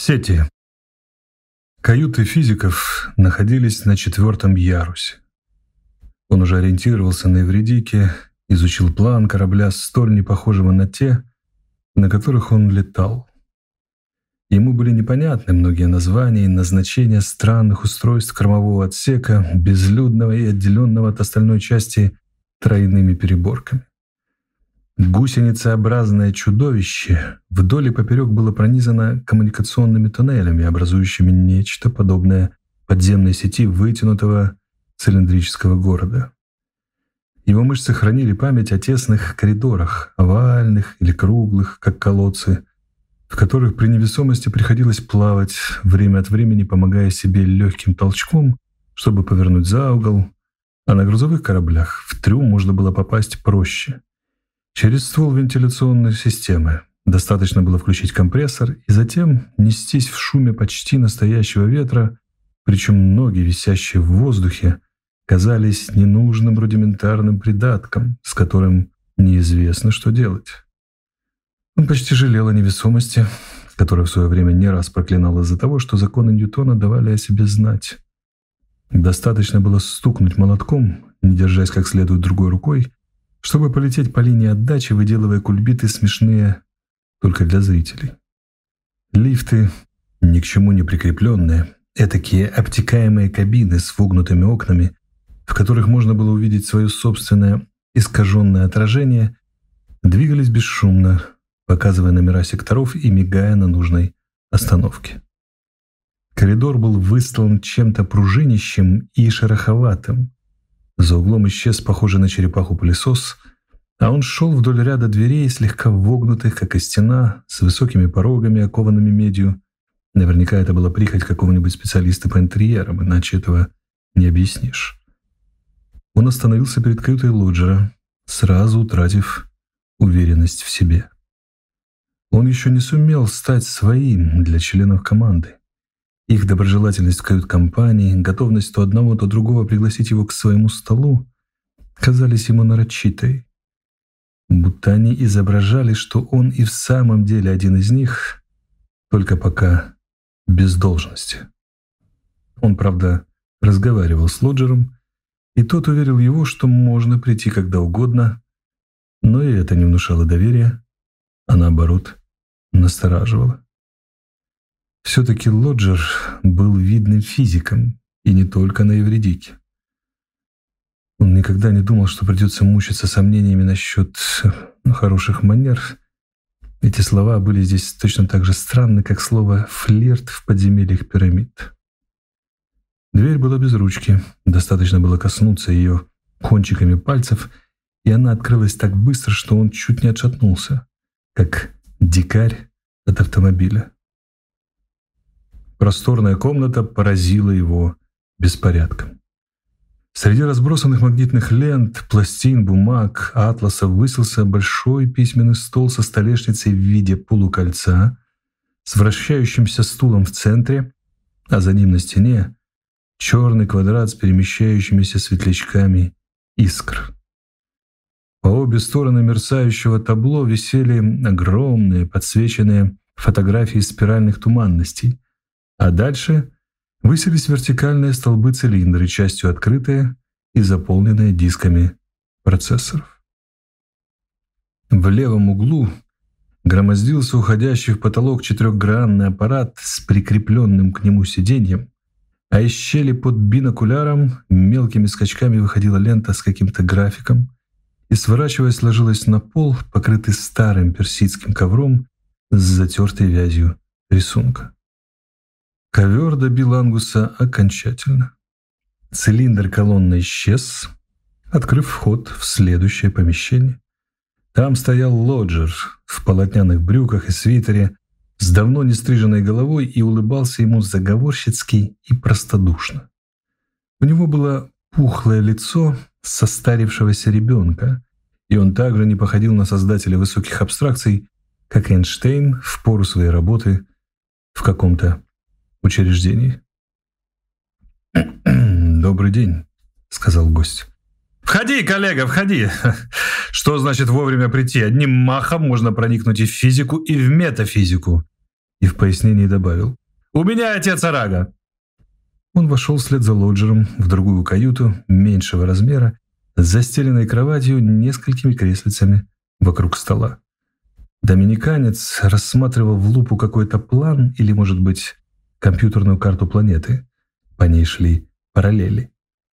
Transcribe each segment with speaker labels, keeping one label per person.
Speaker 1: Сети. Каюты физиков находились на 4-м ярусе. Он уже ориентировался на Эвридике, изучил план корабля, столь непохожего на те, на которых он летал. Ему были непонятны многие названия и назначения странных устройств кормового отсека, безлюдного и отделенного от остальной части тройными переборками. Гусеницеобразное чудовище вдоль и поперек было пронизано коммуникационными туннелями, образующими нечто подобное подземной сети вытянутого цилиндрического города. Его мышцы хранили память о тесных коридорах, овальных или круглых, как колодцы, в которых при невесомости приходилось плавать, время от времени помогая себе легким толчком, чтобы повернуть за угол, а на грузовых кораблях в трюм можно было попасть проще. Через ствол вентиляционной системы достаточно было включить компрессор и затем нестись в шуме почти настоящего ветра, причем ноги, висящие в воздухе, казались ненужным рудиментарным придатком, с которым неизвестно, что делать. Он почти жалел о невесомости, которую в свое время не раз проклинал из-за того, что законы Ньютона давали о себе знать. Достаточно было стукнуть молотком, не держась как следует другой рукой, чтобы полететь по линии отдачи, выделывая кульбиты смешные только для зрителей. Лифты, ни к чему не прикрепленные, этакие обтекаемые кабины с вогнутыми окнами, в которых можно было увидеть свое собственное искаженное отражение, двигались бесшумно, показывая номера секторов и мигая на нужной остановке. Коридор был выстлан чем-то пружинищем и шероховатым. За углом исчез похожий на черепаху пылесос, а он шел вдоль ряда дверей, слегка вогнутых, как и стена, с высокими порогами, окованными медью. Наверняка это была прихоть какого-нибудь специалиста по интерьерам, иначе этого не объяснишь. Он остановился перед каютой Лоджера, сразу утратив уверенность в себе. Он еще не сумел стать своим для членов команды. Их доброжелательность в кают-компании, готовность то одного, то другого пригласить его к своему столу казались ему нарочитой. Будто они изображали, что он и в самом деле один из них, только пока без должности. Он, правда, разговаривал с Лоджером, и тот уверил его, что можно прийти когда угодно, но и это не внушало доверия, а наоборот настораживало. Все-таки Лоджер был видным физиком, и не только на Эвридике. Он никогда не думал, что придется мучиться сомнениями насчет хороших манер. Эти слова были здесь точно так же странны, как слово «флирт» в подземельях пирамид. Дверь была без ручки, достаточно было коснуться ее кончиками пальцев, и она открылась так быстро, что он чуть не отшатнулся, как дикарь от автомобиля. Просторная комната поразила его беспорядком. Среди разбросанных магнитных лент, пластин, бумаг, атласов высился большой письменный стол со столешницей в виде полукольца, с вращающимся стулом в центре, а за ним на стене черный квадрат с перемещающимися светлячками искр. По обе стороны мерцающего табло висели огромные подсвеченные фотографии спиральных туманностей, а дальше высились вертикальные столбы-цилиндры, частью открытые и заполненные дисками процессоров. В левом углу громоздился уходящий в потолок четырехгранный аппарат с прикрепленным к нему сиденьем, а из щели под бинокуляром мелкими скачками выходила лента с каким-то графиком и, сворачиваясь, ложилась на пол, покрытый старым персидским ковром с затертой вязью рисунка. Ковер добил Ангуса окончательно. Цилиндр колонны исчез, открыв вход в следующее помещение. Там стоял Лоджер в полотняных брюках и свитере, с давно не стриженной головой, и улыбался ему заговорщицки и простодушно. У него было пухлое лицо состарившегося ребенка, и он также не походил на создателя высоких абстракций, как Эйнштейн в пору своей работы в каком-то учреждении. «Добрый день», — сказал гость.
Speaker 2: «Входи, коллега, входи! Что значит вовремя прийти? Одним махом можно проникнуть и в физику, и в метафизику.
Speaker 1: и в пояснении добавил:
Speaker 2: «У меня отец Арага».
Speaker 1: Он вошел вслед за Лоджером в другую каюту меньшего размера с застеленной кроватью, несколькими креслицами вокруг стола. Доминиканец рассматривал в лупу какой-то план или, может быть, компьютерную карту планеты. По ней шли параллели.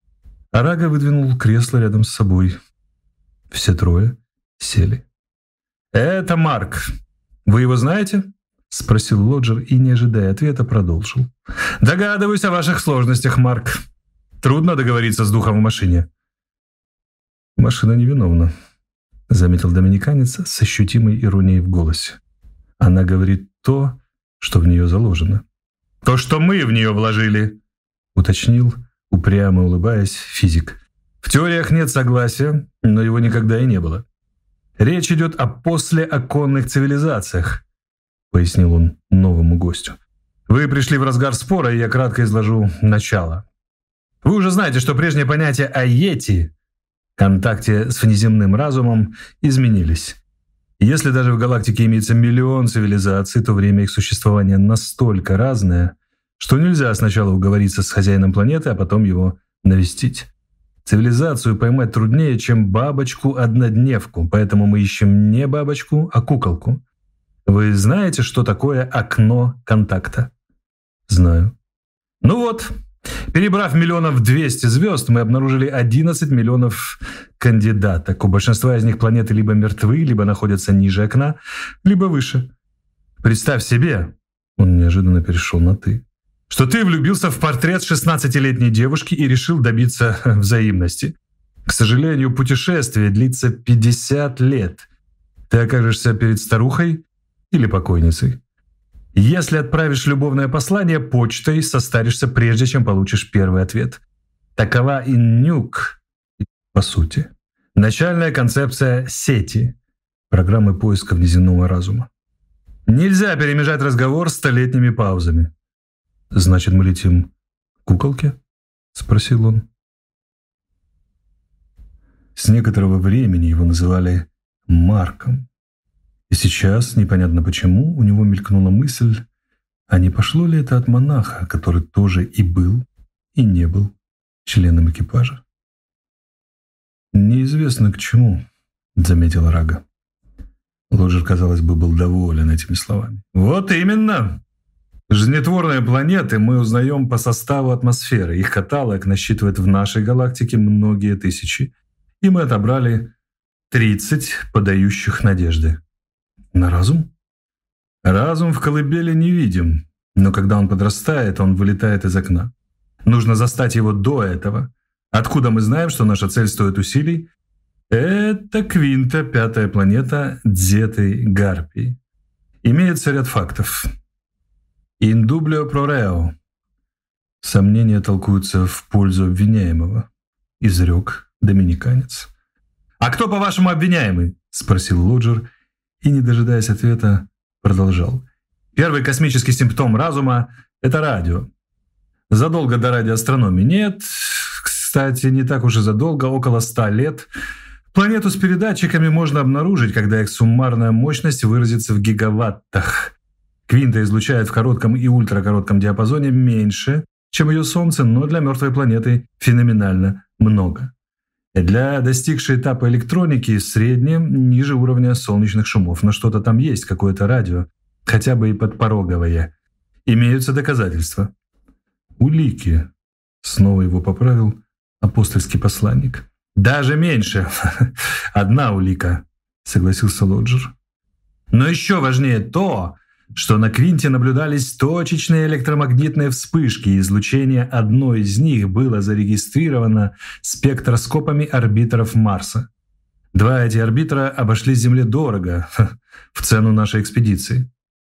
Speaker 1: Арага выдвинул кресло рядом с собой. Все трое сели.
Speaker 2: «Это Марк. Вы его знаете?»
Speaker 1: — спросил Лоджер и, не ожидая ответа, продолжил.
Speaker 2: «Догадываюсь о ваших сложностях, Марк. Трудно договориться с духом в машине».
Speaker 1: «Машина невиновна», — заметил доминиканец с ощутимой иронией в голосе. «Она говорит то, что в нее заложено».
Speaker 2: «То, что мы в нее вложили»,
Speaker 1: — уточнил, упрямо улыбаясь, физик.
Speaker 2: «В теориях нет согласия, но его никогда и не было. Речь идет о послеоконных цивилизациях», — пояснил он новому гостю. «Вы пришли в разгар спора, и я кратко изложу начало. Вы уже знаете, что прежние понятия о Йети, контакте с внеземным разумом, изменились. Если даже в галактике имеется миллион цивилизаций, то время их существования настолько разное, что нельзя сначала уговориться с хозяином планеты, а потом его навестить. Цивилизацию поймать труднее, чем бабочку-однодневку, поэтому мы ищем не бабочку, а куколку. Вы знаете, что такое окно контакта?»
Speaker 1: «Знаю».
Speaker 2: «Ну вот, перебрав 200 000 звезд, мы обнаружили 11 миллионов кандидаток. У большинства из них планеты либо мертвы, либо находятся ниже окна, либо выше. Представь себе», —
Speaker 1: он неожиданно перешел на «ты»,
Speaker 2: «что ты влюбился в портрет 16-летней девушки и решил добиться взаимности. К сожалению, путешествие длится 50 лет. Ты окажешься перед старухой или покойницей. Если отправишь любовное послание почтой, состаришься прежде, чем получишь первый ответ. Такова Иннюк,
Speaker 1: по сути.
Speaker 2: Начальная концепция сети,
Speaker 1: программы поиска внеземного разума.
Speaker 2: Нельзя перемежать разговор столетними паузами».
Speaker 1: «Значит, мы летим к куколке?» — спросил он. С некоторого времени его называли Марком. И сейчас, непонятно почему, у него мелькнула мысль, а не пошло ли это от монаха, который тоже и был, и не был членом экипажа. «Неизвестно к чему», — заметил Арага. Лоджер, казалось бы, был доволен этими словами.
Speaker 2: «Вот именно! Жизнетворные планеты мы узнаем по составу атмосферы. Их каталог насчитывает в нашей галактике многие тысячи. И мы отобрали 30 подающих надежды».
Speaker 1: «На разум?»
Speaker 2: «Разум в колыбели не видим, но когда он подрастает, он вылетает из окна. Нужно застать его до этого. Откуда мы знаем, что наша цель стоит усилий? Это Квинта, 5-я планета Дзеты Гарпии. Имеется ряд фактов. Индублио про рео».
Speaker 1: «Сомнения толкуются в пользу обвиняемого», — изрек доминиканец.
Speaker 2: «А кто, по-вашему, обвиняемый?»
Speaker 1: — спросил Лоджер и, не дожидаясь ответа, продолжал.
Speaker 2: «Первый космический симптом разума — это радио. Задолго до радиоастрономии нет. Кстати, не так уж и задолго, около 100 лет. Планету с передатчиками можно обнаружить, когда их суммарная мощность выразится в гигаваттах. Квинта излучает в коротком и ультракоротком диапазоне меньше, чем ее Солнце, но для мертвой планеты феноменально много. Для достигшей этапа электроники среднее ниже уровня солнечных шумов, но что-то там есть, какое-то радио, хотя бы и подпороговое. Имеются доказательства».
Speaker 1: «Улики», — снова его поправил апостольский посланник.
Speaker 2: «Даже меньше. Одна улика», — согласился Лоджер. «Но еще важнее то, что на Квинте наблюдались точечные электромагнитные вспышки, и излучение одной из них было зарегистрировано спектроскопами орбитеров Марса. 2 эти орбитера обошлись Земле дорого, в цену нашей экспедиции».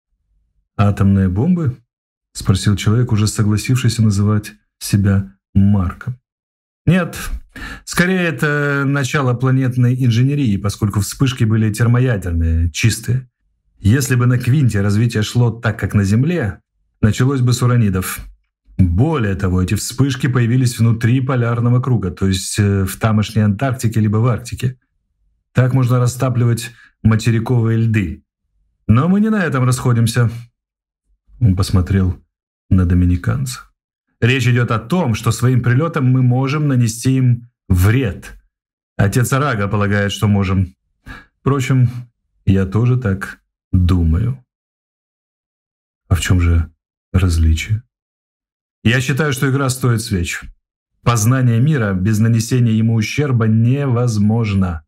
Speaker 1: «Атомные бомбы?» — спросил человек, уже согласившийся называть себя Марком.
Speaker 2: «Нет, скорее это начало планетной инженерии, поскольку вспышки были термоядерные, чистые. Если бы на Квинте развитие шло так, как на Земле, началось бы с уранидов. Более того, эти вспышки появились внутри полярного круга, то есть в тамошней Антарктике либо в Арктике. Так можно растапливать материковые льды. Но мы не на этом расходимся».
Speaker 1: Он посмотрел на доминиканцев. «Речь идет о том, что своим прилетом мы можем нанести им вред. Отец Арага полагает, что можем. Впрочем, я тоже так думаю». «А в чем же различие?» «Я считаю, что игра стоит свеч. Познание мира без нанесения ему ущерба невозможно».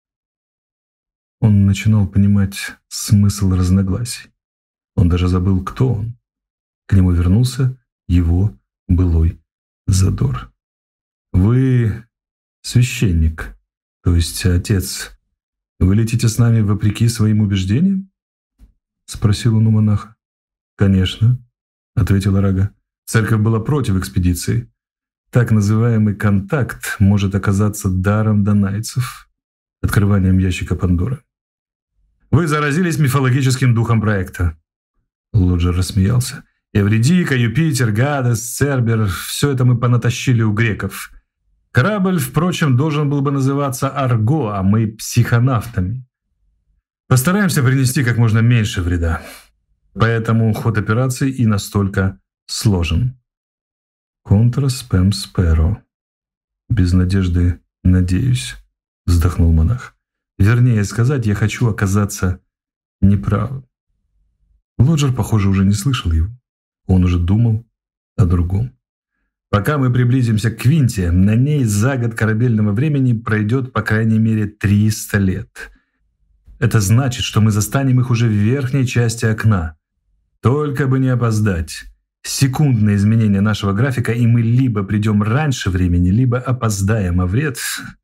Speaker 1: Он начинал понимать смысл разногласий. Он даже забыл, кто он. К нему вернулся его былой задор. «Вы священник, то есть отец. Вы летите с нами вопреки своим убеждениям?» — спросил он у монаха. «Конечно», — ответил Арага. «Церковь была против экспедиции. Так называемый контакт может оказаться даром донайцев, открыванием ящика Пандоры». «Вы заразились мифологическим духом проекта». Лоджер рассмеялся. «Эвредика, Юпитер, Гадес, Цербер — все это мы понатащили у греков. Корабль, впрочем, должен был бы называться Арго, а мы — психонавтами. Постараемся принести как можно меньше вреда. Поэтому ход операции и настолько сложен». «Контра спэм сперо. Без надежды надеюсь», — вздохнул монах. «Вернее сказать, я хочу оказаться неправым». Лоджер, похоже, уже не слышал его. Он уже думал о другом. «Пока мы приблизимся к Квинте, на ней за год корабельного времени пройдет по крайней мере 300 лет. Это значит, что мы застанем их уже в верхней части окна. Только бы не опоздать. Секундное изменение нашего графика, и мы либо придем раньше времени, либо опоздаем, а вред...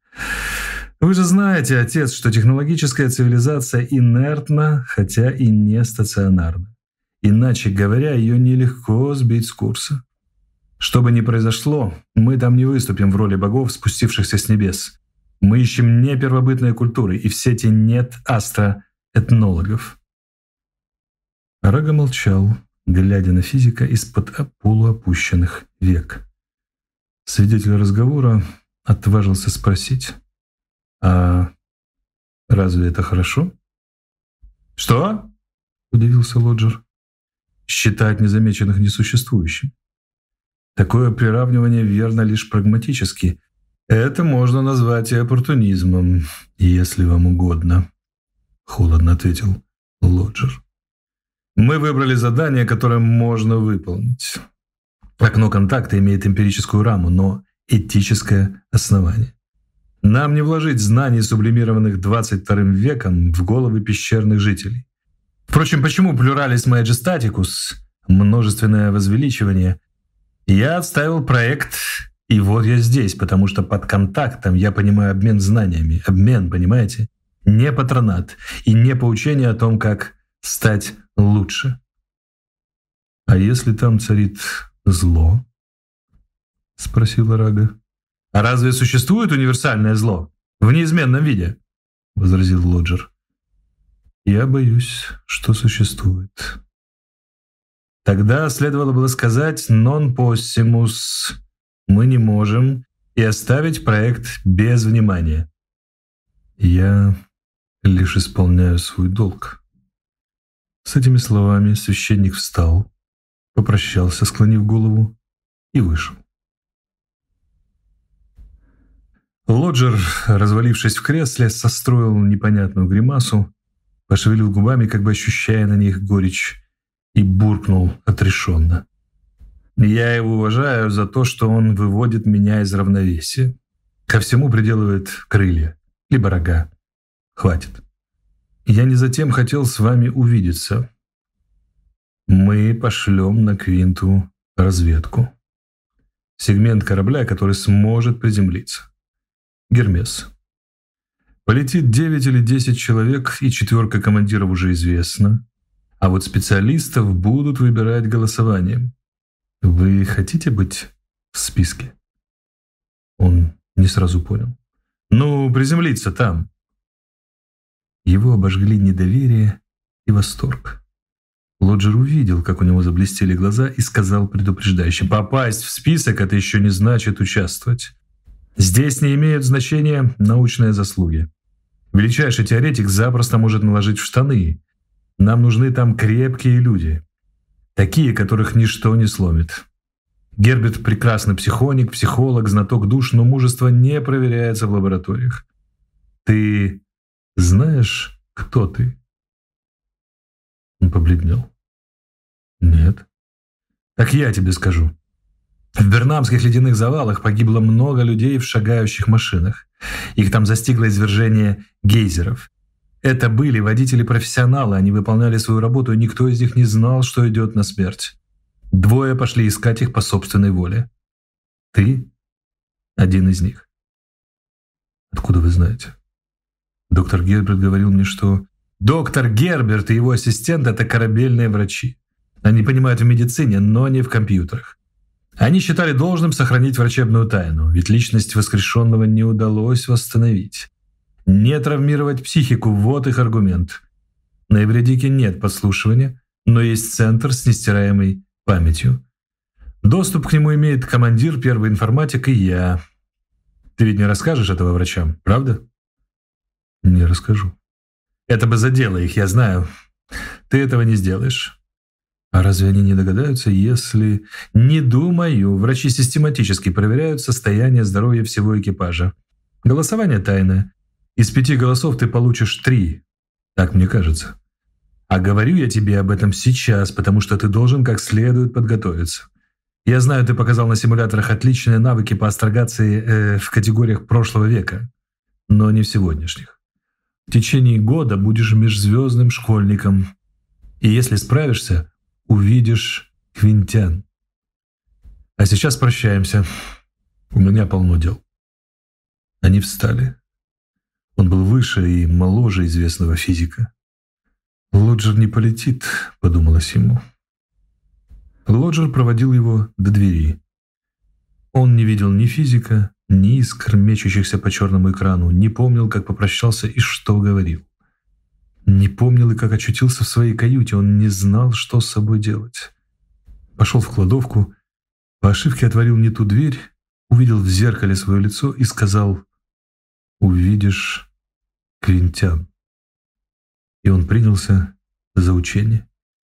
Speaker 1: Вы же знаете, отец, что технологическая цивилизация инертна, хотя и не стационарна. Иначе говоря, ее нелегко сбить с курса. Что бы ни произошло, мы там не выступим в роли богов, спустившихся с небес. Мы ищем не первобытные культуры, и в сети нет астроэтнологов». Арага молчал, глядя на физика из-под полуопущенных век. Свидетель разговора отважился спросить: «А разве это хорошо?» «Что?» — удивился Лоджер. «Считать незамеченных несуществующим. Такое приравнивание верно лишь прагматически. Это можно назвать и оппортунизмом, если вам угодно», — холодно ответил Лоджер. «Мы выбрали задание, которое можно выполнить. Окно контакта имеет эмпирическую раму, но этическое основание. Нам не вложить знаний, сублимированных 22 веком, в головы пещерных жителей. Впрочем, почему плюралис маджестатикус, множественное возвеличивание? Я отставил проект, и вот я здесь, потому что под контактом я понимаю обмен знаниями. Обмен, понимаете? Не патронат и не поучение о том, как стать лучше». «А если там царит зло?» — спросил Арага. «А разве существует универсальное зло в неизменном виде?» — возразил Лоджер. «Я боюсь, что существует». «Тогда следовало было сказать «non possumus». Мы не можем, и оставить проект без внимания». «Я лишь исполняю свой долг». С этими словами священник встал, попрощался, склонив голову, и вышел. Лоджер, развалившись в кресле, состроил непонятную гримасу, пошевелил губами, как бы ощущая на них горечь, и буркнул отрешенно: «Я его уважаю за то, что он выводит меня из равновесия. Ко всему приделывает крылья, либо рога. Хватит. Я не затем хотел с вами увидеться. Мы пошлем на Квинту разведку. Сегмент корабля, который сможет приземлиться. Гермес. Полетит 9 или 10 человек, и 4 командиров уже известна. А вот специалистов будут выбирать голосованием. Вы хотите быть в списке?» Он не сразу понял. «Ну, приземлиться там». Его обожгли недоверие и восторг. Лоджер увидел, как у него заблестели глаза, и сказал предупреждающе: «Попасть в список — это еще не значит участвовать. Здесь не имеют значения научные заслуги. Величайший теоретик запросто может наложить в штаны. Нам нужны там крепкие люди.
Speaker 2: Такие, которых ничто не сломит. Герберт прекрасный психоник, психолог, знаток душ, но мужество не проверяется в лабораториях. Ты знаешь, кто ты? Он побледнел. Нет. Так я тебе скажу. В Бернамских ледяных завалах погибло много людей в шагающих машинах. Их там застигло извержение гейзеров. Это были водители-профессионалы, они выполняли свою работу, и никто из них не знал, что идет на смерть. 2 пошли искать их по собственной воле. Ты один из них. Откуда вы знаете? Доктор Герберт говорил мне, что... Доктор Герберт и его ассистент — это корабельные врачи. Они понимают в медицине, но не в компьютерах. Они считали должным сохранить врачебную тайну, ведь личность воскрешенного не удалось восстановить. Не травмировать психику — вот их аргумент. На Эвредике нет подслушивания, но есть центр с нестираемой памятью. Доступ к нему имеет командир, первый информатик и я. Ты ведь не расскажешь этого врачам, правда? Не расскажу. Это бы задело их, я знаю. Ты этого не сделаешь. А разве они не догадаются, если... Не думаю. Врачи систематически проверяют состояние здоровья всего экипажа. Голосование тайное. Из 5 голосов ты получишь 3. Так мне кажется. А говорю я тебе об этом сейчас, потому что ты должен как следует подготовиться. Я знаю, ты показал на симуляторах отличные навыки по астрогации в категориях прошлого века, но не в сегодняшних. В течение года будешь межзвездным школьником. И если справишься, увидишь Квинтян. А сейчас прощаемся. У меня полно дел. Они встали. Он был выше и моложе известного физика. «Лоджер не полетит», — подумалось ему. Лоджер проводил его до двери. Он не видел ни физика, ни искр, мечущихся по черному экрану, не помнил, как попрощался и что говорил. Не помнил и как очутился в своей каюте, он не знал, что с собой делать. Пошел в кладовку, по ошибке отворил не ту дверь, увидел в зеркале свое лицо и сказал: «Увидишь Квинтян». И он принялся за учение.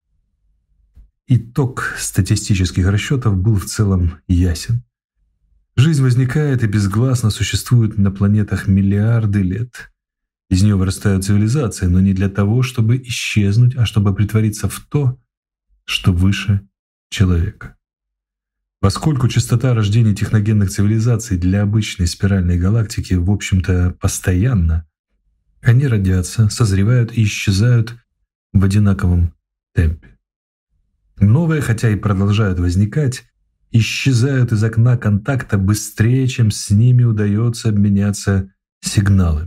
Speaker 2: Итог статистических расчетов был в целом ясен. Жизнь возникает и безгласно существует на планетах миллиарды лет. Из нее вырастают цивилизации, но не для того, чтобы исчезнуть, а чтобы притвориться в то, что выше человека. Поскольку частота рождения техногенных цивилизаций для обычной спиральной галактики, в общем-то, постоянна, они родятся, созревают и исчезают в одинаковом темпе. Новые, хотя и продолжают возникать, исчезают из окна контакта быстрее, чем с ними удается обменяться сигналами.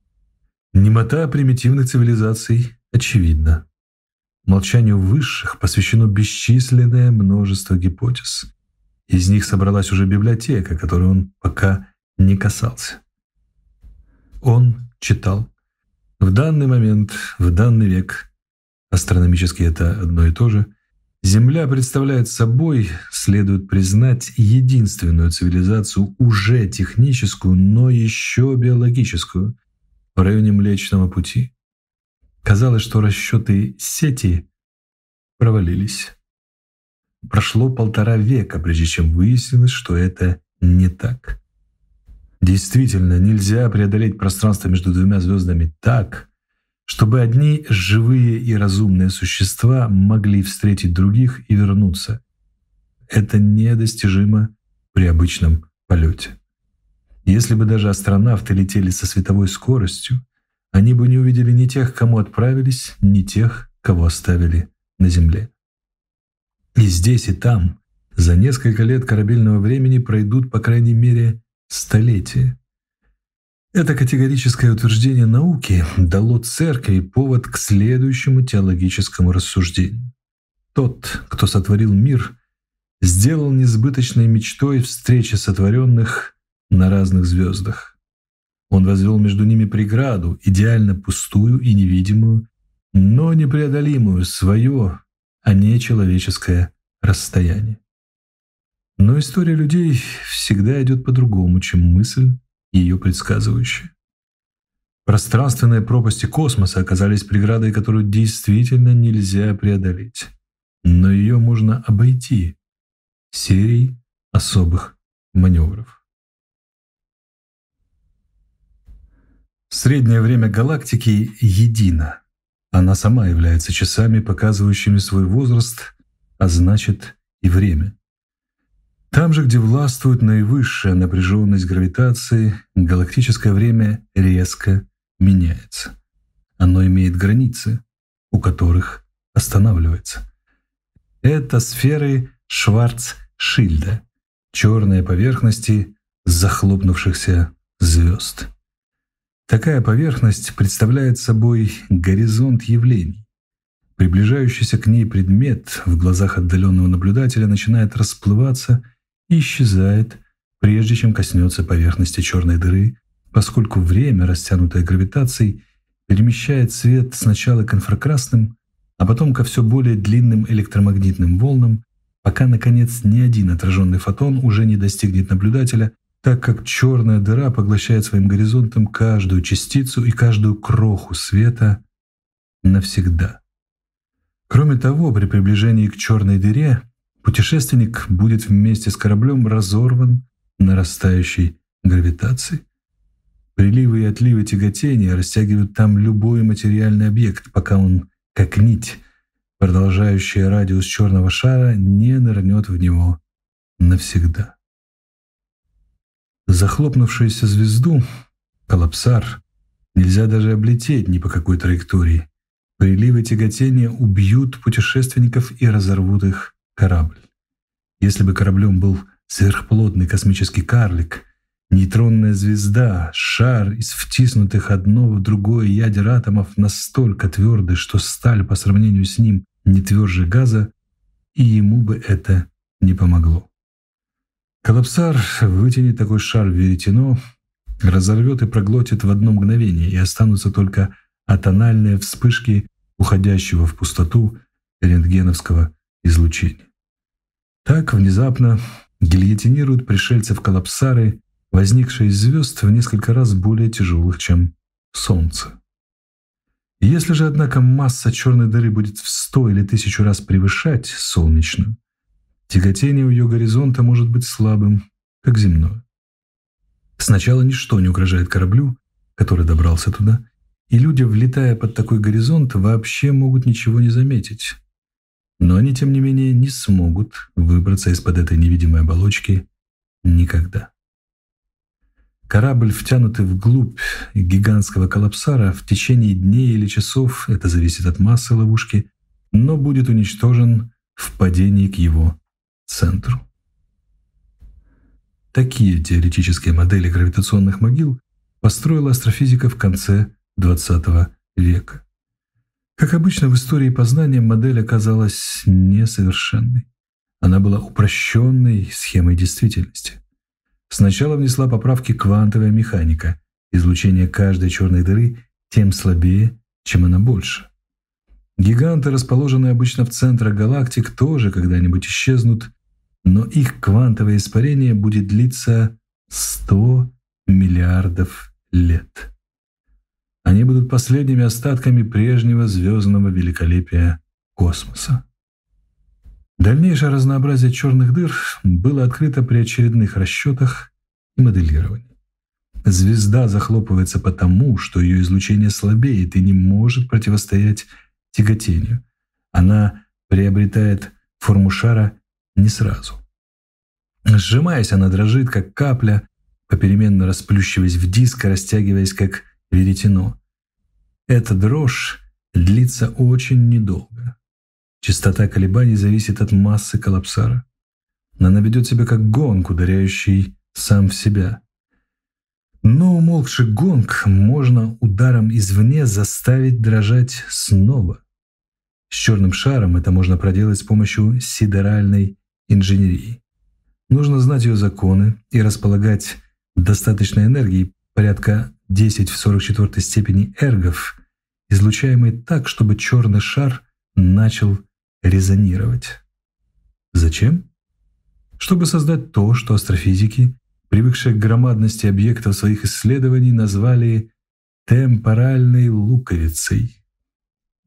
Speaker 2: Немота примитивных цивилизаций очевидна. Молчанию высших посвящено бесчисленное множество гипотез. Из них собралась уже библиотека, которой он пока не касался. Он читал. В данный момент, в данный век, астрономически это одно и то же, Земля представляет собой, следует признать, единственную цивилизацию, уже техническую, но еще биологическую, в районе Млечного Пути. Казалось, что расчеты сети провалились. Прошло 1,5 века, прежде чем выяснилось, что это не так. Действительно, нельзя преодолеть пространство между 2 звездами так, чтобы одни живые и разумные существа могли встретить других и вернуться. Это недостижимо при обычном полете. Если бы даже астронавты летели со световой скоростью, они бы не увидели ни тех, к кому отправились, ни тех, кого оставили на Земле. И здесь, и там за несколько лет корабельного времени пройдут, по крайней мере, столетия. Это категорическое утверждение науки дало церкви повод к следующему теологическому рассуждению. Тот, кто сотворил мир, сделал несбыточной мечтой встречи сотворенных на разных звездах. Он возвел между ними преграду, идеально пустую и невидимую, но непреодолимую, свое, а не человеческое расстояние. Но история людей всегда идет по-другому, чем мысль, ее предсказывающая. Пространственные пропасти космоса оказались преградой, которую действительно нельзя преодолеть.
Speaker 1: но ее можно обойти серией особых маневров. Среднее время галактики едино. Она сама является часами, показывающими свой возраст, а значит и время. Там же, где властвует наивысшая напряженность гравитации, галактическое время резко меняется. Оно имеет границы, у которых останавливается. Это сферы Шварцшильда, черные поверхности захлопнувшихся звезд. Такая поверхность представляет собой горизонт явлений. Приближающийся к ней предмет в глазах отдаленного наблюдателя начинает расплываться и исчезает, прежде чем коснется поверхности черной дыры, поскольку время, растянутое гравитацией, перемещает свет сначала к инфракрасным, а потом ко все более длинным электромагнитным волнам, пока, наконец, ни один отраженный фотон уже не достигнет наблюдателя, так как черная дыра поглощает своим горизонтом каждую частицу и каждую кроху света навсегда. Кроме того, при приближении к черной дыре путешественник будет вместе с кораблем разорван нарастающей гравитацией. Приливы и отливы тяготения растягивают там любой материальный объект, пока он, как нить, продолжающая радиус черного шара, не нырнет в него навсегда. Захлопнувшуюся звезду, коллапсар, нельзя даже облететь ни по какой траектории. Приливы тяготения убьют путешественников и разорвут их корабль. Если бы кораблем был сверхплотный космический карлик, нейтронная звезда, шар из втиснутых одно в другое ядер атомов настолько твердый, что сталь по сравнению с ним не тверже газа, и ему бы это не помогло. Коллапсар вытянет такой шар в веретено, разорвет и проглотит в одно мгновение, и останутся только атональные вспышки уходящего в пустоту рентгеновского излучения. Так внезапно гильотинируют пришельцев коллапсары, возникшие из звезд в несколько раз более тяжелых, чем Солнце. Если же, однако, масса черной дыры будет в 100 или 1000 раз превышать солнечную, тяготение у ее горизонта может быть слабым, как земное. Сначала ничто не угрожает кораблю, который добрался туда, и люди, влетая под такой горизонт, вообще могут ничего не заметить. Но они, тем не менее, не смогут выбраться из-под этой невидимой оболочки никогда. Корабль, втянутый вглубь гигантского коллапсара, в течение дней или часов, это зависит от массы ловушки, но будет уничтожен в падении к его центру. Такие теоретические модели гравитационных могил построила астрофизика в конце XX века. Как обычно в истории познания, модель оказалась несовершенной. Она была упрощенной схемой действительности. Сначала внесла поправки квантовая механика. Излучение каждой черной дыры тем слабее, чем она больше. Гиганты, расположенные обычно в центрах галактик, тоже когда-нибудь исчезнут, но их квантовое испарение будет длиться 100 миллиардов лет. Они будут последними остатками прежнего звездного великолепия космоса. Дальнейшее разнообразие черных дыр было открыто при очередных расчетах и моделировании. Звезда захлопывается потому, что ее излучение слабеет и не может противостоять тяготению. Она приобретает форму шара не сразу. Сжимаясь, она дрожит, как капля, попеременно расплющиваясь в диск и растягиваясь, как веретено. Эта дрожь длится очень недолго. Частота колебаний зависит от массы коллапсара. Она ведет себя как гонг, ударяющий сам в себя. Но умолкший гонг можно ударом извне заставить дрожать снова. С черным шаром это можно проделать с помощью сидеральной инженерии. Нужно знать ее законы и располагать достаточной энергией, порядка 10 в 44 степени эргов, излучаемой так, чтобы черный шар начал резонировать. Зачем? Чтобы создать то, что астрофизики, привыкшие к громадности объектов своих исследований, назвали темпоральной луковицей.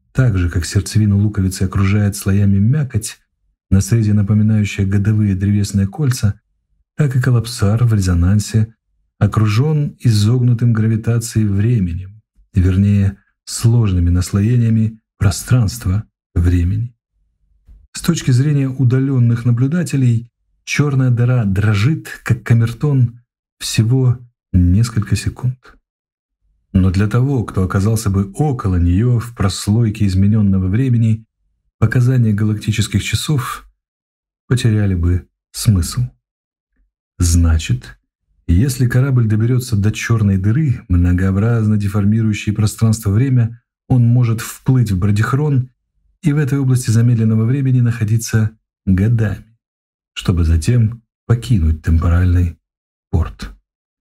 Speaker 1: Так же, как сердцевину луковицы окружает слоями мякоть, на срезе напоминающая годовые древесные кольца, так и коллапсар в резонансе окружен изогнутым гравитацией временем, вернее, сложными наслоениями пространства-времени. С точки зрения удаленных наблюдателей, черная дыра дрожит, как камертон, всего несколько секунд. Но для того, кто оказался бы около нее в прослойке измененного времени, показания галактических часов потеряли бы смысл. Значит, если корабль доберется до черной дыры, многообразно деформирующей пространство-время, он может вплыть в Бродихрон и в этой области замедленного времени находиться годами, чтобы затем покинуть темпоральный порт.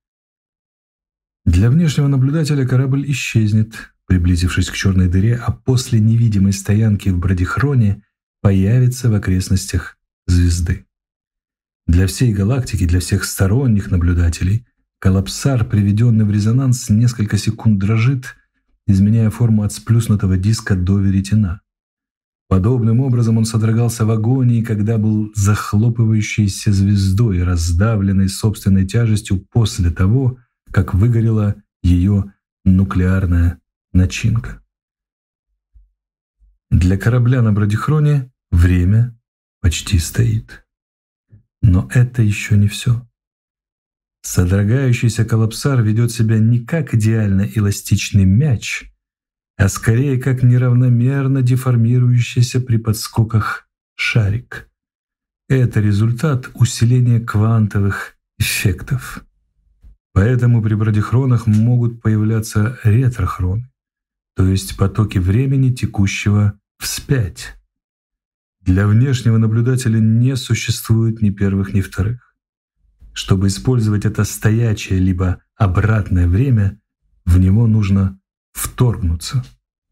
Speaker 1: Для внешнего наблюдателя корабль исчезнет, приблизившись к черной дыре, а после невидимой стоянки в Бродихроне появится в окрестностях звезды. Для всей галактики, для всех сторонних наблюдателей, коллапсар, приведенный в резонанс, несколько секунд дрожит, изменяя форму от сплюснутого диска до веретена. Подобным образом он содрогался в агонии, когда был захлопывающейся звездой, раздавленной собственной тяжестью после того, как выгорела ее нуклеарная начинка. Для корабля на Бродихроне время почти стоит. Но это еще не все. Содрогающийся коллапсар ведет себя не как идеально эластичный мяч, а скорее как неравномерно деформирующийся при подскоках шарик. Это результат усиления квантовых эффектов. Поэтому при бродихронах могут появляться ретрохроны, то есть потоки времени, текущего вспять. Для внешнего наблюдателя не существует ни первых, ни вторых. Чтобы использовать это стоячее либо обратное время, в него нужно вторгнуться.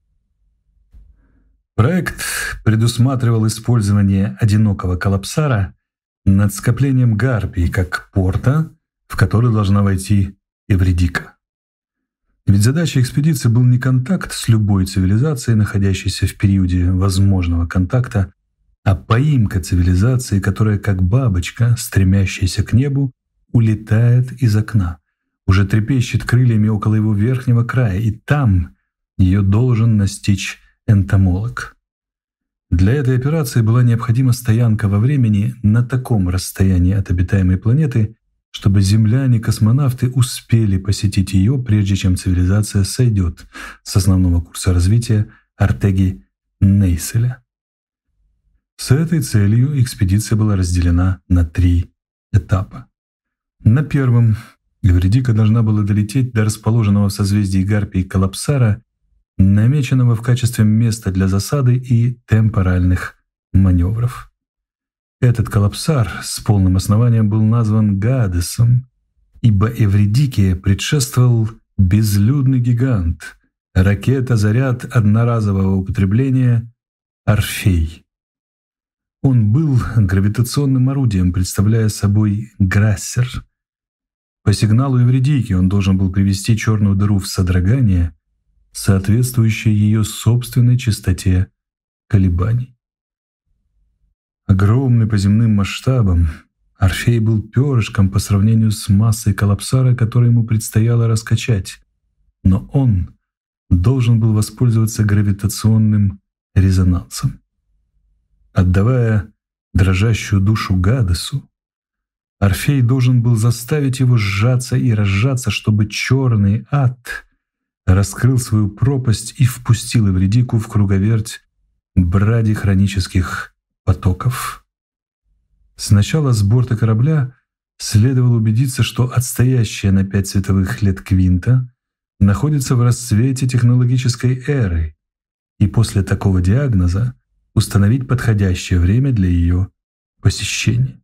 Speaker 1: Проект предусматривал использование одинокого коллапсара над скоплением Гарпий как порта, в который должна войти Эвредика. Ведь задачей экспедиции был не контакт с любой цивилизацией, находящейся в периоде возможного контакта, а поимка цивилизации, которая, как бабочка, стремящаяся к небу, улетает из окна, уже трепещет крыльями около его верхнего края, и там ее должен настичь энтомолог. Для этой операции была необходима стоянка во времени на таком расстоянии от обитаемой планеты, чтобы земляне-космонавты успели посетить ее, прежде чем цивилизация сойдет с основного курса развития Артеги-Нейселя. С этой целью экспедиция была разделена на 3 этапа. На первом Эвредика должна была долететь до расположенного в созвездии Гарпии коллапсара, намеченного в качестве места для засады и темпоральных маневров. Этот коллапсар с полным основанием был назван Гадесом, ибо Эвредике предшествовал безлюдный гигант, ракета-заряд одноразового употребления «Орфей». Он был гравитационным орудием, представляя собой грассер. По сигналу Эвредики он должен был привести черную дыру в содрогание, соответствующее ее собственной частоте колебаний. Огромный по земным масштабам, Орфей был перышком по сравнению с массой коллапсара, который ему предстояло раскачать, но он должен был воспользоваться гравитационным резонансом. Отдавая дрожащую душу Гадесу, Орфей должен был заставить его сжаться и разжаться, чтобы черный ад раскрыл свою пропасть и впустил Эвредику в круговерть брадихронических потоков. Сначала с борта корабля следовало убедиться, что отстоящая на 5 световых лет квинта находится в расцвете технологической эры, и после такого диагноза установить подходящее время для ее посещения.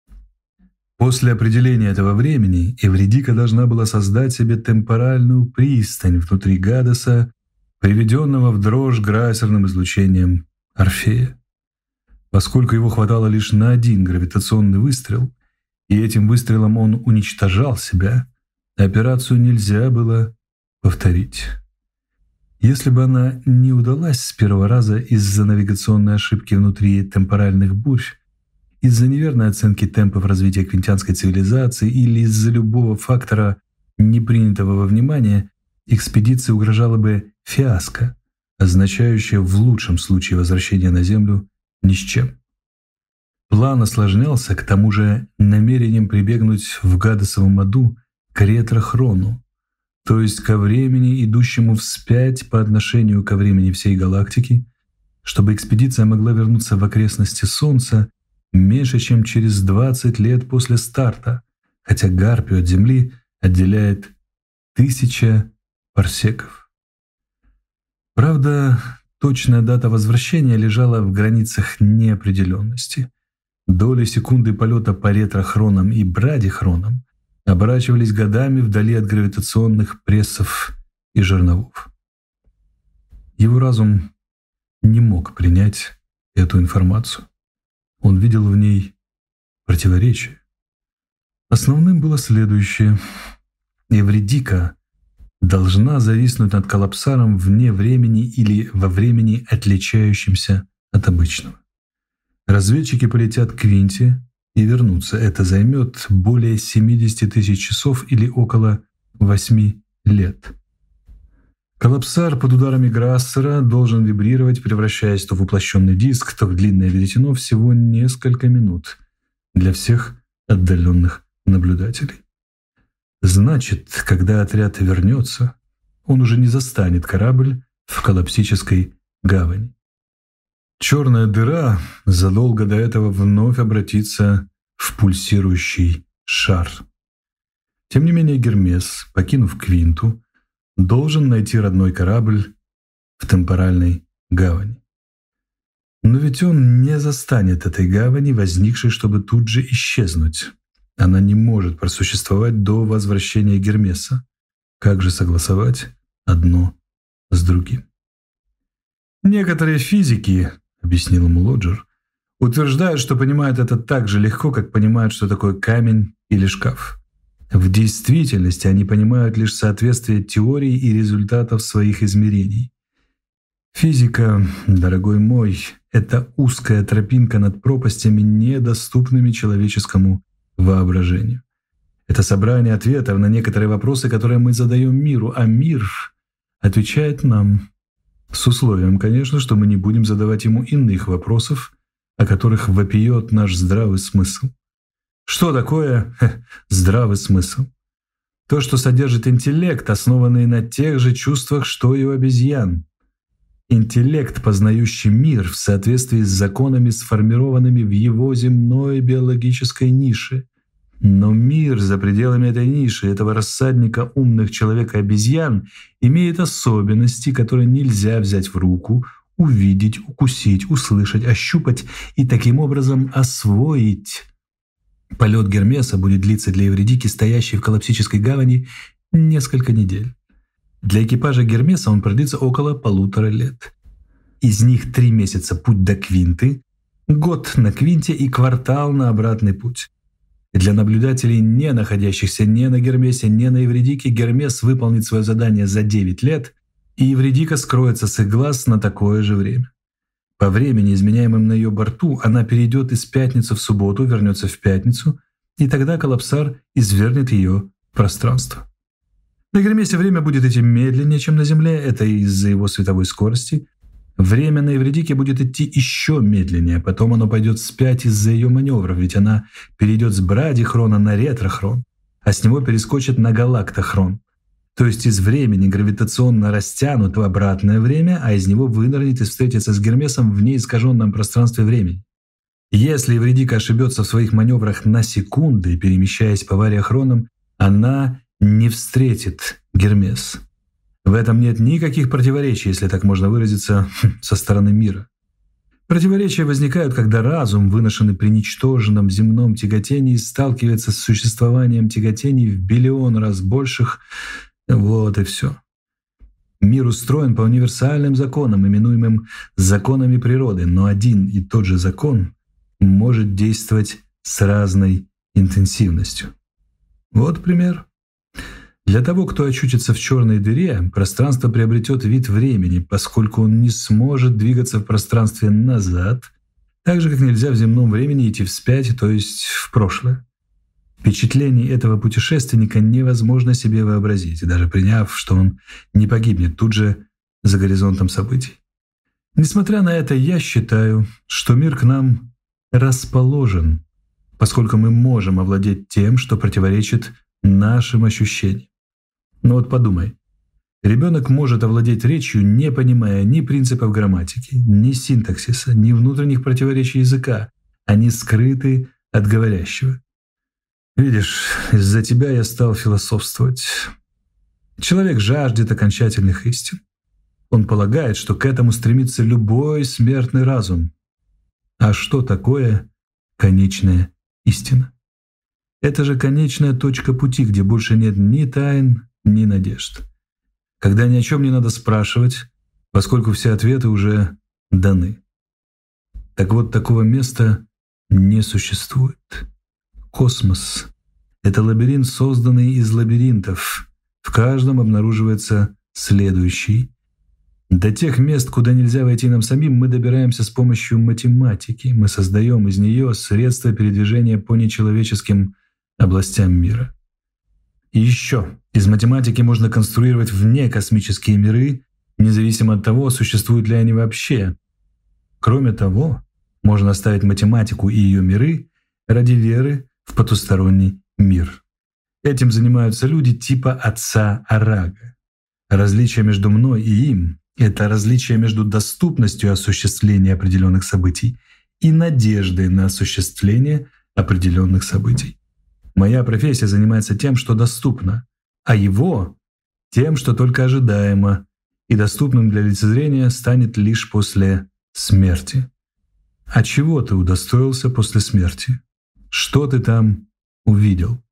Speaker 1: После определения этого времени Эвредика должна была создать себе темпоральную пристань внутри Гадеса, приведенного в дрожь грассерным излучением Орфея. Поскольку его хватало лишь на 1 гравитационный выстрел, и этим выстрелом он уничтожал себя, операцию нельзя было повторить. Если бы она не удалась с первого раза из-за навигационной ошибки внутри темпоральных бурь, из-за неверной оценки темпов развития квинтианской цивилизации или из-за любого фактора, не принятого во внимание, экспедиции угрожала бы фиаско, означающее в лучшем случае возвращение на Землю ни с чем. План осложнялся к тому же намерением прибегнуть в Гадесовом аду к ретрохрону, то есть ко времени, идущему вспять по отношению ко времени всей галактики, чтобы экспедиция могла вернуться в окрестности Солнца меньше, чем через 20 лет после старта, хотя Гарпию от Земли отделяет 1000 парсеков. Правда, точная дата возвращения лежала в границах неопределенности. Доли секунды полета по ретрохронам и брадихронам оборачивались годами вдали от гравитационных прессов и жерновов. Его разум не мог принять эту информацию. Он видел в ней противоречие. Основным было следующее. Эвредика должна зависнуть над Калапсаром вне времени или во времени, отличающемся от обычного. Разведчики полетят к Квинте и вернутся. Это займет более 70 тысяч часов или около 8 лет. Калапсар под ударами Грассера должен вибрировать, превращаясь то в воплощенный диск, то в длинное веретено всего несколько минут для всех отдаленных наблюдателей. Значит, когда отряд вернется, он уже не застанет корабль в коллапсической гавани. Черная дыра задолго до этого вновь обратится в пульсирующий шар. Тем не менее Гермес, покинув Квинту, должен найти родной корабль в темпоральной гавани. Но ведь он не застанет этой гавани, возникшей, чтобы тут же исчезнуть. Она не может просуществовать до возвращения Гермеса. Как же согласовать одно с другим? Некоторые физики, объяснил ему Лоджер, утверждают, что понимают это так же легко, как понимают, что такое камень или шкаф. В действительности они понимают лишь соответствие теорий и результатов своих измерений. Физика, дорогой мой, это узкая тропинка над пропастями, недоступными человеческому воображению. Это собрание ответов на некоторые вопросы, которые мы задаем миру, а мир отвечает нам. С условием, конечно, что мы не будем задавать ему иных вопросов, о которых вопиет наш здравый смысл. Что такое здравый смысл? То, что содержит интеллект, основанный на тех же чувствах, что и у обезьян. Интеллект, познающий мир в соответствии с законами, сформированными в его земной биологической нише. Но мир за пределами этой ниши, этого рассадника умных человек и обезьян, имеет особенности, которые нельзя взять в руку, увидеть, укусить, услышать, ощупать и таким образом освоить. Полет Гермеса будет длиться для Эвредики, стоящей в коллапсической гавани, несколько недель. Для экипажа Гермеса он продлится около 1,5 лет. Из них 3 месяца путь до Квинты, год на Квинте и квартал на обратный путь. Для наблюдателей, не находящихся ни на Гермесе, ни на Эвредике, Гермес выполнит свое задание за 9 лет, и Эвредика скроется с их глаз на такое же время. По времени, изменяемым на ее борту, она перейдет из пятницы в субботу, вернется в пятницу, и тогда Калапсар извергнет ее в пространство. На Гермесе время будет идти медленнее, чем на Земле, это из-за его световой скорости. Время на Эвредике будет идти еще медленнее, потом оно пойдет вспять из-за ее маневров, ведь она перейдет с брадихрона на ретрохрон, а с него перескочит на галактохрон. То есть из времени гравитационно растянут в обратное время, а из него вынырнет и встретится с Гермесом в неискаженном пространстве времени. Если Эвредика ошибется в своих маневрах на секунды, перемещаясь по вариохронам, она не встретит Гермес. В этом нет никаких противоречий, если так можно выразиться, со стороны мира. Противоречия возникают, когда разум, выношенный при ничтожном земном тяготении, сталкивается с существованием тяготений в биллион раз больших. Вот и все. Мир устроен по универсальным законам, именуемым законами природы, но один и тот же закон может действовать с разной интенсивностью. Вот пример. Для того, кто очутится в черной дыре, пространство приобретет вид времени, поскольку он не сможет двигаться в пространстве назад, так же, как нельзя в земном времени идти вспять, то есть в прошлое. Впечатлений этого путешественника невозможно себе вообразить, даже приняв, что он не погибнет тут же за горизонтом событий. Несмотря на это, я считаю, что мир к нам расположен, поскольку мы можем овладеть тем, что противоречит нашим ощущениям. Но вот подумай, ребенок может овладеть речью, не понимая ни принципов грамматики, ни синтаксиса, ни внутренних противоречий языка. Они скрыты от говорящего. Видишь, из-за тебя я стал философствовать. Человек жаждет окончательных истин. Он полагает, что к этому стремится любой смертный разум. А что такое конечная истина? Это же конечная точка пути, где больше нет ни тайн, ни надежд. Когда ни о чем не надо спрашивать, поскольку все ответы уже даны. Так вот, такого места не существует. Космос — это лабиринт, созданный из лабиринтов. В каждом обнаруживается следующий. До тех мест, куда нельзя войти нам самим, мы добираемся с помощью математики. Мы создаем из нее средства передвижения по нечеловеческим областям мира. И еще, из математики можно конструировать внекосмические миры, независимо от того, существуют ли они вообще. Кроме того, можно оставить математику и ее миры ради веры в потусторонний мир. Этим занимаются люди типа отца Арага. Различие между мной и им — это различие между доступностью осуществления определенных событий и надеждой на осуществление определенных событий. Моя профессия занимается тем, что доступно, а его — тем, что только ожидаемо, и доступным для лицезрения станет лишь после смерти. А чего ты удостоился после смерти? Что ты там увидел?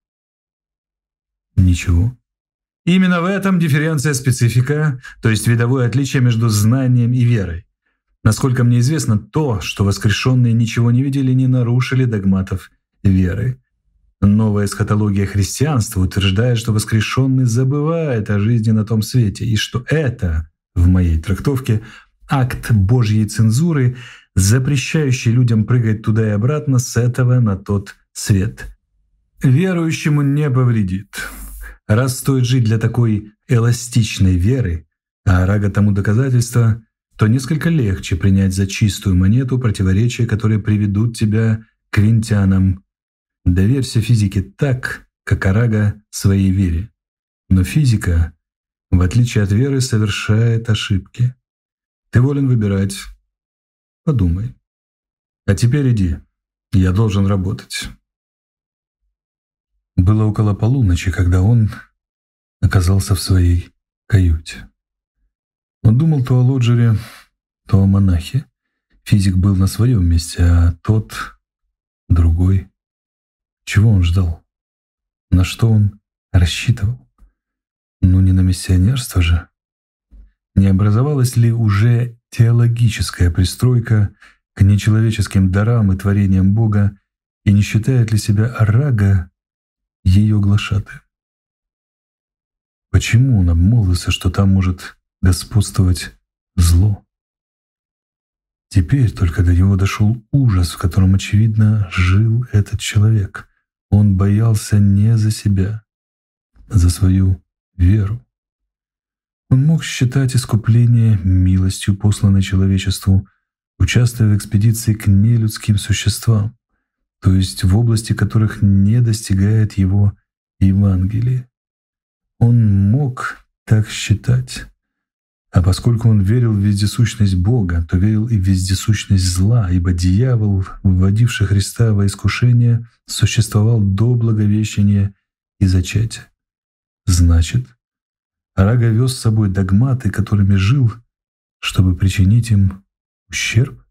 Speaker 1: Ничего. Именно в этом дифференция специфика, то есть видовое отличие между знанием и верой. Насколько мне известно, то, что воскрешенные ничего не видели, не нарушили догматов веры. Новая эсхатология христианства утверждает, что воскрешенный забывает о жизни на том свете, и что это, в моей трактовке, акт Божьей цензуры, запрещающий людям прыгать туда и обратно с этого на тот свет. Верующему не повредит. Раз стоит жить для такой эластичной веры, а Арага тому доказательство, то несколько легче принять за чистую монету противоречия, которые приведут тебя к винтянам. Доверься физике так, как Арага своей вере. Но физика, в отличие от веры, совершает ошибки. Ты волен выбирать. Подумай. А теперь иди. Я должен работать. Было около полуночи, когда он оказался в своей каюте. Он думал то о Лоджере, то о монахе. Физик был на своем месте, а тот — другой. Чего он ждал? На что он рассчитывал? Ну, не на миссионерство же. Не образовалась ли уже теологическая пристройка к нечеловеческим дарам и творениям Бога, и не считает ли себя Арага ее глашатаем? Почему он обмолвился, что там может господствовать зло? Теперь только до него дошел ужас, в котором, очевидно, жил этот человек. Он боялся не за себя, за свою веру. Он мог считать искупление милостью, посланной человечеству, участвуя в экспедиции к нелюдским существам, то есть в области которых не достигает его Евангелие. Он мог так считать. А поскольку он верил в вездесущность Бога, то верил и в вездесущность зла, ибо дьявол, вводивший Христа во искушение, существовал до Благовещения и зачатия. Значит, Арага вез с собой догматы, которыми жил, чтобы причинить им ущерб?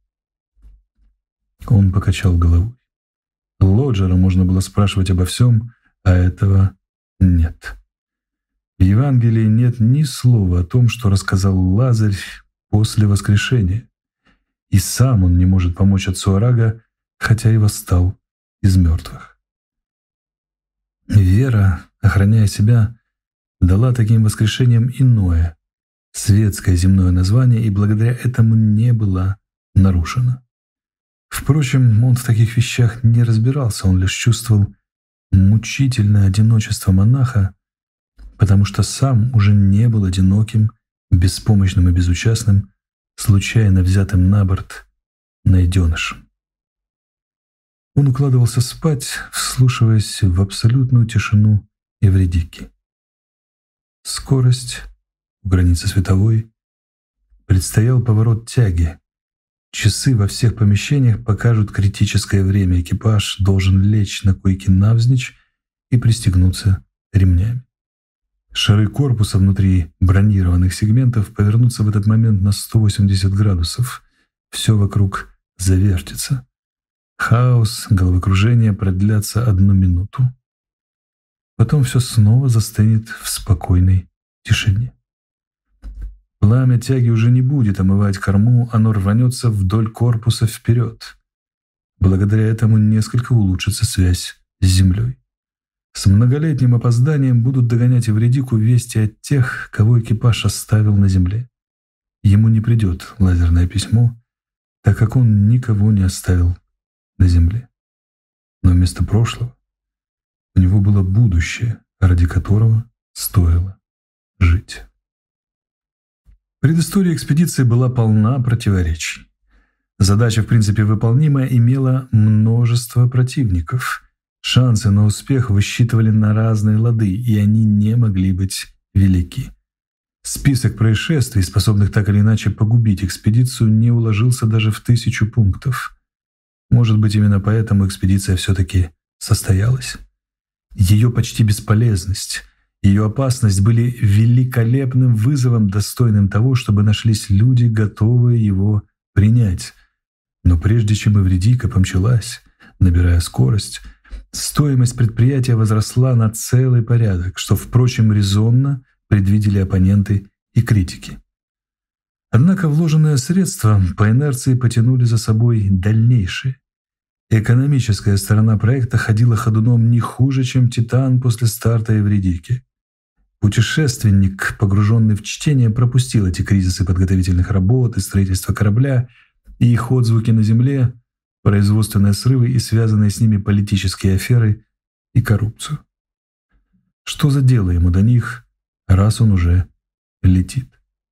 Speaker 1: Он покачал головой. Лоджера можно было спрашивать обо всем, а этого нет. В Евангелии нет ни слова о том, что рассказал Лазарь после воскрешения. И сам он не может помочь отцу Арага, хотя и восстал из мертвых. Вера, охраняя себя, дала таким воскрешениям иное, светское земное название, и благодаря этому не была нарушена. Впрочем, он в таких вещах не разбирался, он лишь чувствовал мучительное одиночество монаха, потому что сам уже не был одиноким, беспомощным и безучастным, случайно взятым на борт найденышем. Он укладывался спать, вслушиваясь в абсолютную тишину Эвридики. Скорость у границы световой, предстоял поворот тяги. Часы во всех помещениях покажут критическое время. Экипаж должен лечь на койке навзничь и пристегнуться ремнями. Шары корпуса внутри бронированных сегментов повернутся в этот момент на 180 градусов. Все вокруг завертится. Хаос, головокружение продлятся 1 минуту. Потом все снова застынет в спокойной тишине. Пламя тяги уже не будет омывать корму, оно рванется вдоль корпуса вперед. Благодаря этому несколько улучшится связь с землей. С многолетним опозданием будут догонять Эвридику вести от тех, кого экипаж оставил на земле. Ему не придет лазерное письмо, так как он никого не оставил на земле. Но вместо прошлого у него было будущее, ради которого стоило жить. Предыстория экспедиции была полна противоречий. Задача, в принципе, выполнимая, имела множество противников. Шансы на успех высчитывали на разные лады, и они не могли быть велики. Список происшествий, способных так или иначе погубить экспедицию, не уложился даже в 1000 пунктов. Может быть, именно поэтому экспедиция все-таки состоялась. Ее почти бесполезность, ее опасность были великолепным вызовом, достойным того, чтобы нашлись люди, готовые его принять. Но прежде чем Эвридика помчалась, набирая скорость, стоимость предприятия возросла на целый порядок, что, впрочем, резонно предвидели оппоненты и критики. Однако вложенные средства по инерции потянули за собой дальнейшие. Экономическая сторона проекта ходила ходуном не хуже, чем «Титан» после старта Эвридики. Путешественник, погруженный в чтение, пропустил эти кризисы подготовительных работ и строительства корабля, и их отзвуки на Земле, производственные срывы и связанные с ними политические аферы и коррупцию. Что за дело ему до них, раз он уже летит?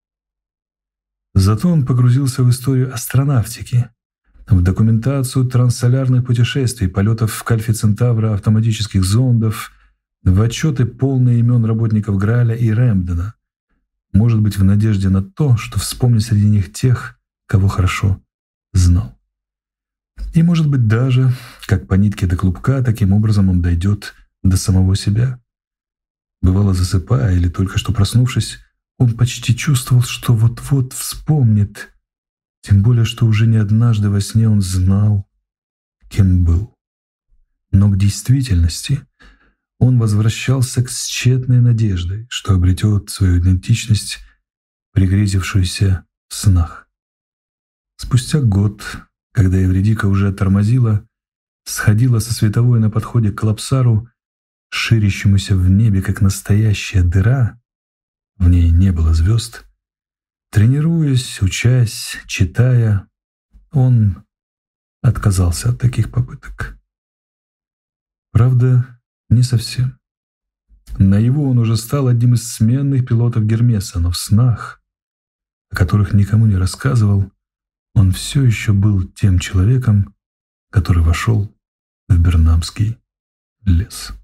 Speaker 1: Зато он погрузился в историю астронавтики, в документацию транссолярных путешествий, полетов в Кальфе Центавра, автоматических зондов, в отчеты, полные имен работников Грааля и Рэмбдена, может быть, в надежде на то, что вспомнит среди них тех, кого хорошо знал. И, может быть, даже, как по нитке до клубка, таким образом он дойдет до самого себя. Бывало, засыпая или только что проснувшись, он почти чувствовал, что вот-вот вспомнит, тем более, что уже не однажды во сне он знал, кем был. Но к действительности он возвращался с тщетной надеждой, что обретет свою идентичность, пригрезившуюся в снах. Спустя год, когда Эвридика уже тормозила, сходила со световой на подходе к Лапсару, ширящемуся в небе, как настоящая дыра, в ней не было звезд, тренируясь, учась, читая, он отказался от таких попыток. Правда, не совсем. Наяву он уже стал одним из сменных пилотов Гермеса, но в снах, о которых никому не рассказывал, он все еще был тем человеком, который вошел в Бернамский лес.